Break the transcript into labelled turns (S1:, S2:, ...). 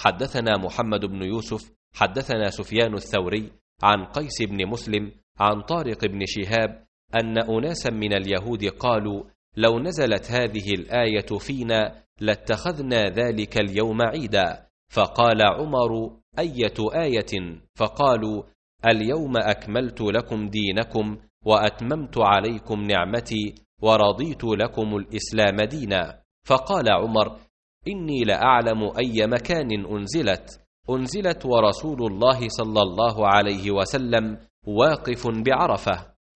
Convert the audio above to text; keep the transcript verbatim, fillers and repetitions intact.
S1: حدثنا محمد بن يوسف حدثنا سفيان الثوري عن قيس بن مسلم عن طارق بن شهاب أن أناسا من اليهود قالوا: لو نزلت هذه الآية فينا لاتخذنا ذلك اليوم عيدا. فقال عمر: أية آية؟ فقالوا: اليوم أكملت لكم دينكم وأتممت عليكم نعمتي ورضيت لكم الإسلام دينا. فقال عمر: إني لأعلم أي مكان أنزلت أنزلت ورسول الله صلى الله عليه وسلم واقف بعرفة.